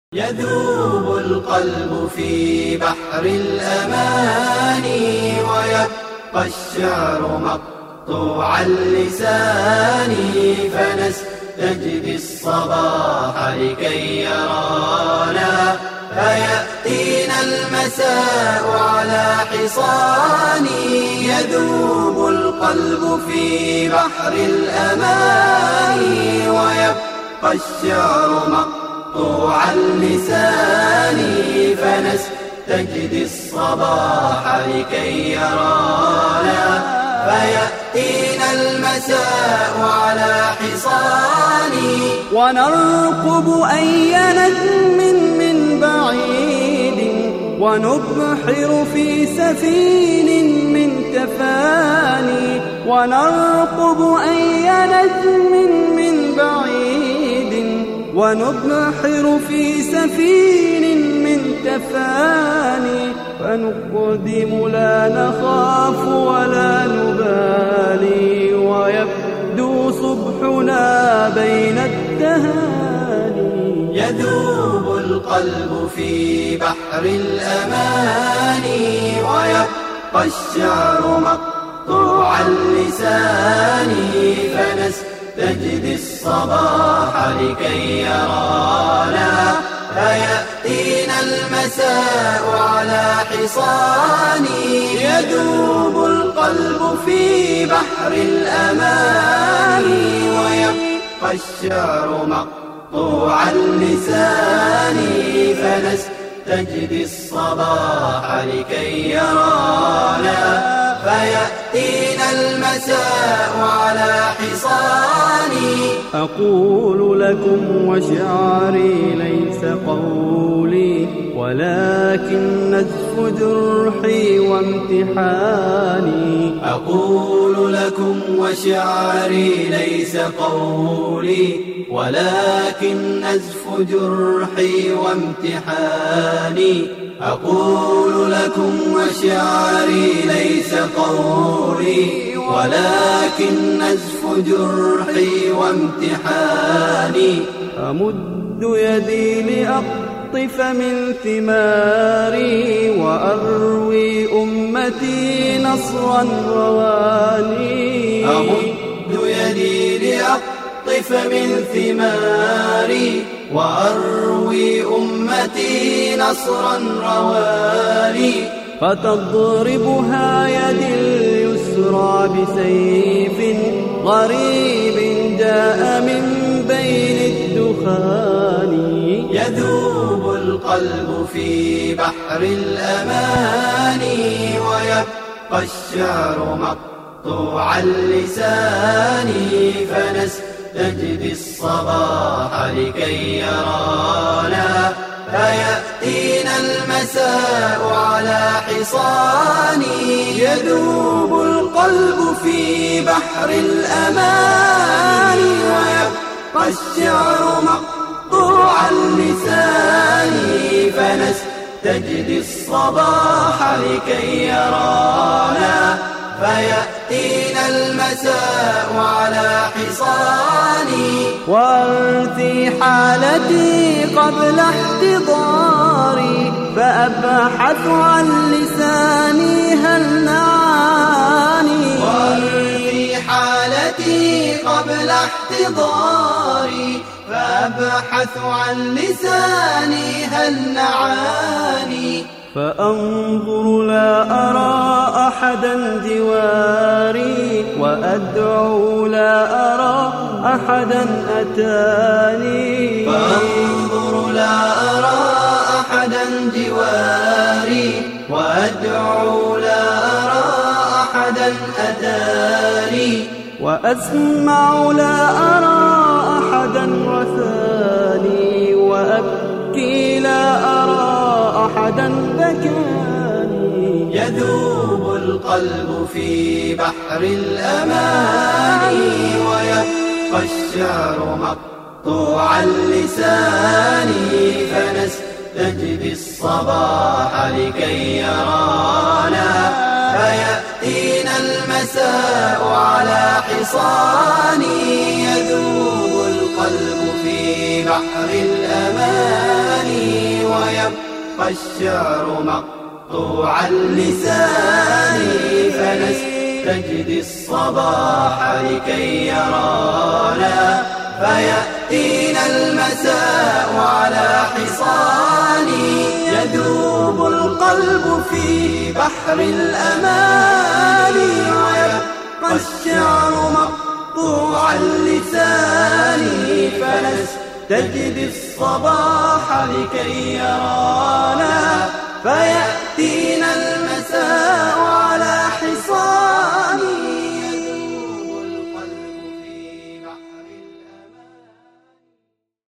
يذوب القلب في بحر الأماني ويبقى الشعر مقطوع اللسان فنستجدي الصباح لكي يرانا فيأتينا المساء على حصان يذوب القلب في بحر الأماني ويبقى الشعر مقطوع اللسان فنستجدي الصباح لكي يرانا فيأتينا المساء على حصان ونرقب أي نجم من بعيد ونبحر في سفين من تفاني ونرقب أي نجم من بعيد ونبحر في سفين من تفاني فنقدم لا نخاف ولا نبالي ويبدو صبحنا بين التهاني يذوب القلب في بحر الأماني ويبقى الشعر مقطوع اللسان فنستجدي الصباح لكي يرانا فيأتينا المساء على حصان يذوب القلب في بحر الأماني ويبقى الشعر مقطوع اللسان فنستجدي الصباح لكي يرانا فيأتينا المساء على حصان أقول لكم وشعري ليس قولي ولكن نزف جرحي وامتحاني أقول لكم وشعري ليس قولي ولكن نزف جرحي وامتحاني أقول لكم وشعري ليس قولي ولكن نزف جرحي وامتحاني أمد يدي لأقطف من ثماري وأروي أمتي نصرا رواني أمد يدي لأقطف من ثماري وأروي أمتي نصرا رواني فتضربها يدي اليسرى بسيف غريب جاء من بين الدخان يذوب القلب في بحر الأماني ويبقى الشعر مقطوع اللسان فنستجدي الصباح لكي يرانا فيأتينا المساء على حصان يذوب القلب في بحر الأماني ويبقى الشعر مقطوع اللسان فنستجدي الصباح لكي يرانا فيأتينا المساء على حصان وأرثي حالتي قبل احتضاري فأبحث عن لساني هل نعاني وأرثي حالتي قبل احتضاري فأبحث عن لساني هل نعاني فأنظر لا أرى أحدا جواري وأدعو لا أرى أحدا أتاني فأنظر لا أرى أحدا جواري وأدعو لا أرى أحدا أتاني وأسمع لا أرى أحدا رثاني وأبكي لا أرى أحدا بكاني يذوب القلب في بحر الأماني ويبقى الشعر مقطوع اللسان فنستجدي الصباح لكي يرانا فيأتينا المساء على حصان يذوب القلب في بحر الأمان ويبقى الشعر مقطوع اللسان فنستجدي الصباح لكي يرانا فيأتينا المساء على حصان يذوب القلب في بحر الأمان ويبقى الشعر مقطوع اللسان فنستجدي الصباح لكي يرانا